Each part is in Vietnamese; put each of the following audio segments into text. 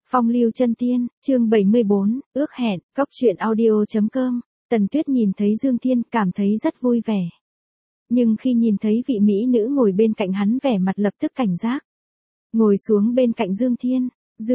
Phong lưu chân tiên, chương 74, ước hẹn, cốc truyện audio.com. Tần Tuyết nhìn thấy Dương Thiên cảm thấy rất vui vẻ. Nhưng khi nhìn thấy vị mỹ nữ ngồi bên cạnh hắn vẻ mặt lập tức cảnh giác. Ngồi xuống bên cạnh Dương Thiên,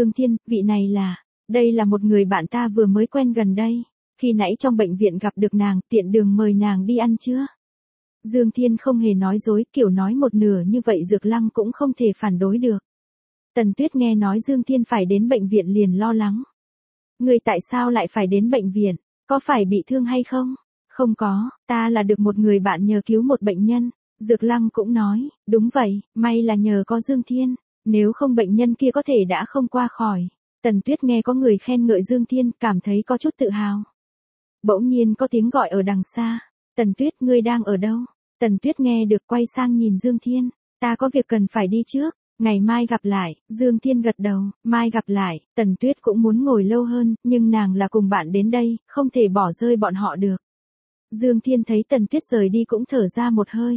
vị này là, đây là một người bạn ta vừa mới quen gần đây. Khi nãy trong bệnh viện gặp được nàng, tiện đường mời nàng đi ăn chưa? Dương Thiên không hề nói dối, kiểu nói một nửa như vậy Dược Lăng cũng không thể phản đối được. Tần Tuyết nghe nói Dương Thiên phải đến bệnh viện liền lo lắng. Người tại sao lại phải đến bệnh viện? Có phải bị thương hay không? Không có, ta là được một người bạn nhờ cứu một bệnh nhân. Dược Lăng cũng nói, đúng vậy, may là nhờ có Dương Thiên, nếu không bệnh nhân kia có thể đã không qua khỏi. Tần Tuyết nghe có người khen ngợi Dương Thiên, cảm thấy có chút tự hào. Bỗng nhiên có tiếng gọi ở đằng xa. Tần Tuyết, ngươi đang ở đâu? Tần Tuyết nghe được quay sang nhìn Dương Thiên, ta có việc cần phải đi trước. Ngày mai gặp lại, Dương Thiên gật đầu, mai gặp lại, Tần Tuyết cũng muốn ngồi lâu hơn, nhưng nàng là cùng bạn đến đây, không thể bỏ rơi bọn họ được. Dương Thiên thấy Tần Tuyết rời đi cũng thở ra một hơi.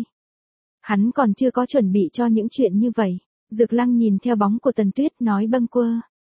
Hắn còn chưa có chuẩn bị cho những chuyện như vậy. Dược Lăng nhìn theo bóng của Tần Tuyết nói bâng quơ.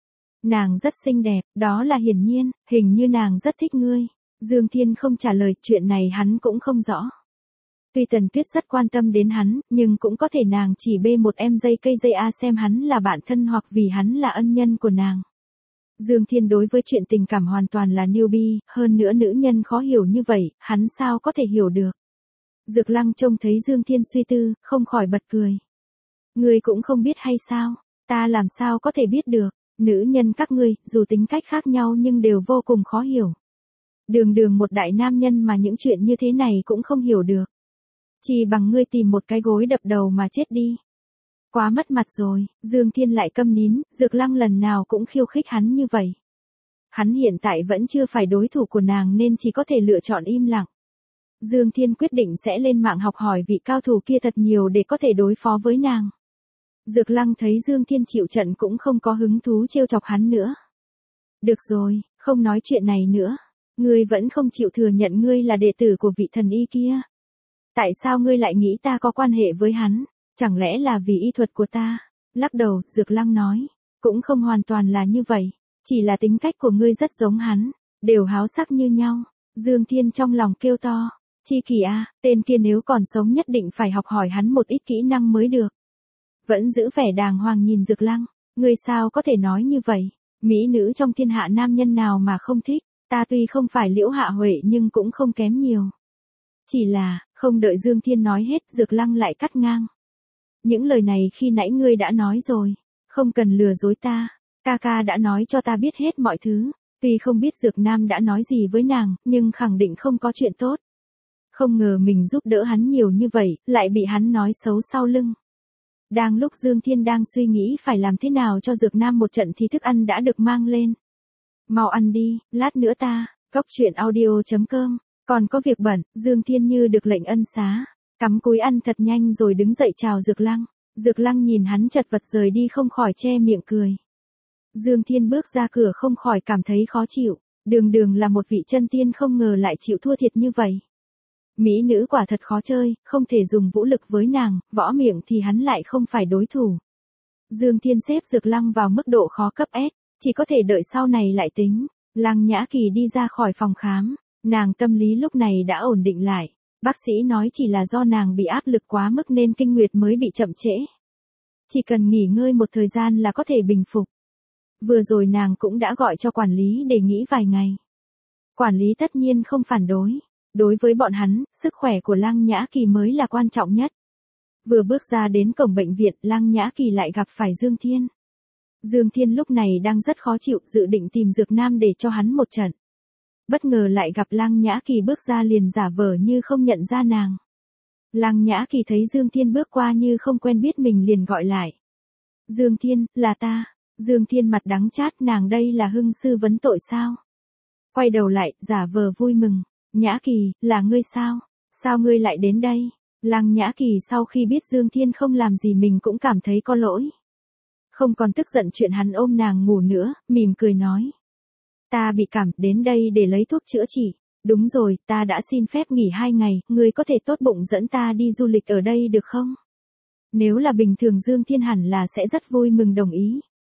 Nàng rất xinh đẹp, đó là hiển nhiên, hình như nàng rất thích ngươi. Dương Thiên không trả lời, chuyện này hắn cũng không rõ. Tuy Tần Tuyết rất quan tâm đến hắn, nhưng cũng có thể nàng chỉ bê một em dây cây dây A xem hắn là bạn thân hoặc vì hắn là ân nhân của nàng. Dương Thiên đối với chuyện tình cảm hoàn toàn là newbie, hơn nữa nữ nhân khó hiểu như vậy, hắn sao có thể hiểu được. Dược Lăng trông thấy Dương Thiên suy tư, không khỏi bật cười. Ngươi cũng không biết hay sao, ta làm sao có thể biết được, nữ nhân các ngươi, dù tính cách khác nhau nhưng đều vô cùng khó hiểu. Đường một đại nam nhân mà những chuyện như thế này cũng không hiểu được. Chỉ bằng ngươi tìm một cái gối đập đầu mà chết đi. Quá mất mặt rồi, Dương Thiên lại câm nín, Dược Lăng lần nào cũng khiêu khích hắn như vậy. Hắn hiện tại vẫn chưa phải đối thủ của nàng nên chỉ có thể lựa chọn im lặng. Dương Thiên quyết định sẽ lên mạng học hỏi vị cao thủ kia thật nhiều để có thể đối phó với nàng. Dược Lăng thấy Dương Thiên chịu trận cũng không có hứng thú trêu chọc hắn nữa. Được rồi, không nói chuyện này nữa. Ngươi vẫn không chịu thừa nhận ngươi là đệ tử của vị thần y kia. Tại sao ngươi lại nghĩ ta có quan hệ với hắn? Chẳng lẽ là vì y thuật của ta? Lắc đầu, Dược Lăng nói. Cũng không hoàn toàn là như vậy. Chỉ là tính cách của ngươi rất giống hắn. Đều háo sắc như nhau. Dương Thiên trong lòng kêu to. Chi kỳ a, tên kia nếu còn sống nhất định phải học hỏi hắn một ít kỹ năng mới được. Vẫn giữ vẻ đàng hoàng nhìn Dược Lăng. Ngươi sao có thể nói như vậy? Mỹ nữ trong thiên hạ nam nhân nào mà không thích? Ta tuy không phải Liễu Hạ Huệ nhưng cũng không kém nhiều. Chỉ là, không đợi Dương Thiên nói hết, Dược Lăng lại cắt ngang. Những lời này khi nãy ngươi đã nói rồi, không cần lừa dối ta, ca ca đã nói cho ta biết hết mọi thứ, tuy không biết Dược Nam đã nói gì với nàng, nhưng khẳng định không có chuyện tốt. Không ngờ mình giúp đỡ hắn nhiều như vậy, lại bị hắn nói xấu sau lưng. Đang lúc Dương Thiên đang suy nghĩ phải làm thế nào cho Dược Nam một trận thì thức ăn đã được mang lên. Mau ăn đi, lát nữa ta, cốc truyện audio.com. Còn có việc bận, Dương Thiên như được lệnh ân xá, cắm cúi ăn thật nhanh rồi đứng dậy chào Dược Lăng. Dược Lăng nhìn hắn chật vật rời đi không khỏi che miệng cười. Dương Thiên bước ra cửa không khỏi cảm thấy khó chịu, đường là một vị chân tiên không ngờ lại chịu thua thiệt như vậy. Mỹ nữ quả thật khó chơi, không thể dùng vũ lực với nàng, võ miệng thì hắn lại không phải đối thủ. Dương Thiên xếp Dược Lăng vào mức độ khó cấp S, chỉ có thể đợi sau này lại tính. Lăng Nhã Kỳ đi ra khỏi phòng khám. Nàng tâm lý lúc này đã ổn định lại, bác sĩ nói chỉ là do nàng bị áp lực quá mức nên kinh nguyệt mới bị chậm trễ. Chỉ cần nghỉ ngơi một thời gian là có thể bình phục. Vừa rồi nàng cũng đã gọi cho quản lý để nghỉ vài ngày. Quản lý tất nhiên không phản đối, đối với bọn hắn, sức khỏe của Lăng Nhã Kỳ mới là quan trọng nhất. Vừa bước ra đến cổng bệnh viện, Lăng Nhã Kỳ lại gặp phải Dương Thiên. Dương Thiên lúc này đang rất khó chịu, dự định tìm Dược Nam để cho hắn một trận. Bất ngờ lại gặp Lăng Nhã Kỳ bước ra liền giả vờ như không nhận ra nàng. Lăng Nhã Kỳ thấy Dương Thiên bước qua như không quen biết mình liền gọi lại. Dương Thiên, là ta. Dương Thiên mặt đắng chát, nàng đây là Hưng sư vấn tội sao? Quay đầu lại, giả vờ vui mừng. Nhã Kỳ, là ngươi sao? Sao ngươi lại đến đây? Lăng Nhã Kỳ sau khi biết Dương Thiên không làm gì mình cũng cảm thấy có lỗi. Không còn tức giận chuyện hắn ôm nàng ngủ nữa, mỉm cười nói. Ta bị cảm, đến đây để lấy thuốc chữa trị. Đúng rồi, ta đã xin phép nghỉ 2 ngày, ngươi có thể tốt bụng dẫn ta đi du lịch ở đây được không? Nếu là bình thường Dương Thiên hẳn là sẽ rất vui mừng đồng ý.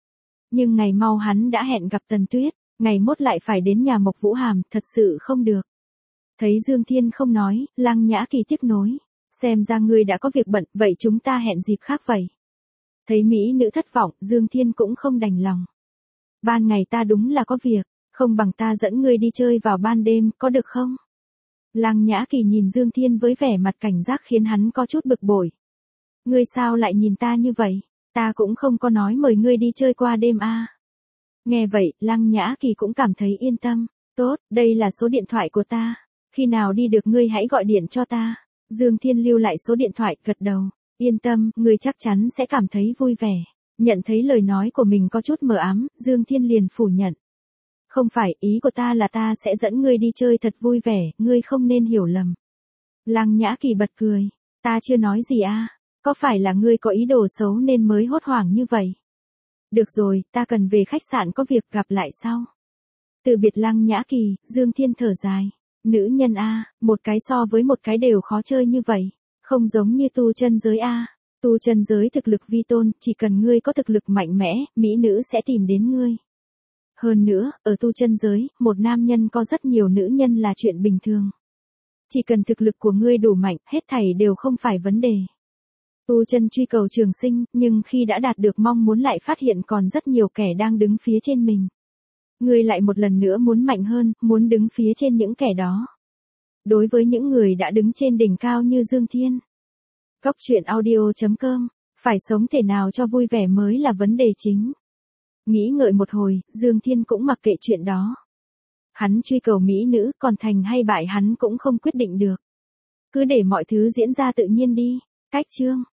Nhưng ngày mau hắn đã hẹn gặp Tần Tuyết, ngày mốt lại phải đến nhà Mộc Vũ Hàm, thật sự không được. Thấy Dương Thiên không nói, Lăng Nhã Kỳ tiếc nối. Xem ra ngươi đã có việc bận, vậy chúng ta hẹn dịp khác vậy. Thấy mỹ nữ thất vọng, Dương Thiên cũng không đành lòng. Ban ngày ta đúng là có việc, không bằng ta dẫn ngươi đi chơi vào ban đêm, có được không? Lăng Nhã Kỳ nhìn Dương Thiên với vẻ mặt cảnh giác khiến hắn có chút bực bội. Ngươi sao lại nhìn ta như vậy? Ta cũng không có nói mời ngươi đi chơi qua đêm à. Nghe vậy, Lăng Nhã Kỳ cũng cảm thấy yên tâm. Tốt, đây là số điện thoại của ta. Khi nào đi được ngươi hãy gọi điện cho ta. Dương Thiên lưu lại số điện thoại, gật đầu. Yên tâm, ngươi chắc chắn sẽ cảm thấy vui vẻ. Nhận thấy lời nói của mình có chút mờ ám, Dương Thiên liền phủ nhận. Không phải, ý của ta là ta sẽ dẫn ngươi đi chơi thật vui vẻ, ngươi không nên hiểu lầm. Lăng Nhã Kỳ bật cười. Ta chưa nói gì à, có phải là ngươi có ý đồ xấu nên mới hốt hoảng như vậy? Được rồi, ta cần về khách sạn có việc, gặp lại sau. Từ biệt Lăng Nhã Kỳ, Dương Thiên thở dài. Nữ nhân a, một cái so với một cái đều khó chơi như vậy. Không giống như tu chân giới a. Tu chân giới thực lực vi tôn, chỉ cần ngươi có thực lực mạnh mẽ, mỹ nữ sẽ tìm đến ngươi. Hơn nữa, ở tu chân giới, một nam nhân có rất nhiều nữ nhân là chuyện bình thường. Chỉ cần thực lực của ngươi đủ mạnh, hết thảy đều không phải vấn đề. Tu chân truy cầu trường sinh, nhưng khi đã đạt được mong muốn lại phát hiện còn rất nhiều kẻ đang đứng phía trên mình. Ngươi lại một lần nữa muốn mạnh hơn, muốn đứng phía trên những kẻ đó. Đối với những người đã đứng trên đỉnh cao như Dương Thiên. Cóc truyện audio.com, phải sống thể nào cho vui vẻ mới là vấn đề chính. Nghĩ ngợi một hồi, Dương Thiên cũng mặc kệ chuyện đó. Hắn truy cầu mỹ nữ, còn thành hay bại hắn cũng không quyết định được. Cứ để mọi thứ diễn ra tự nhiên đi. Cách chương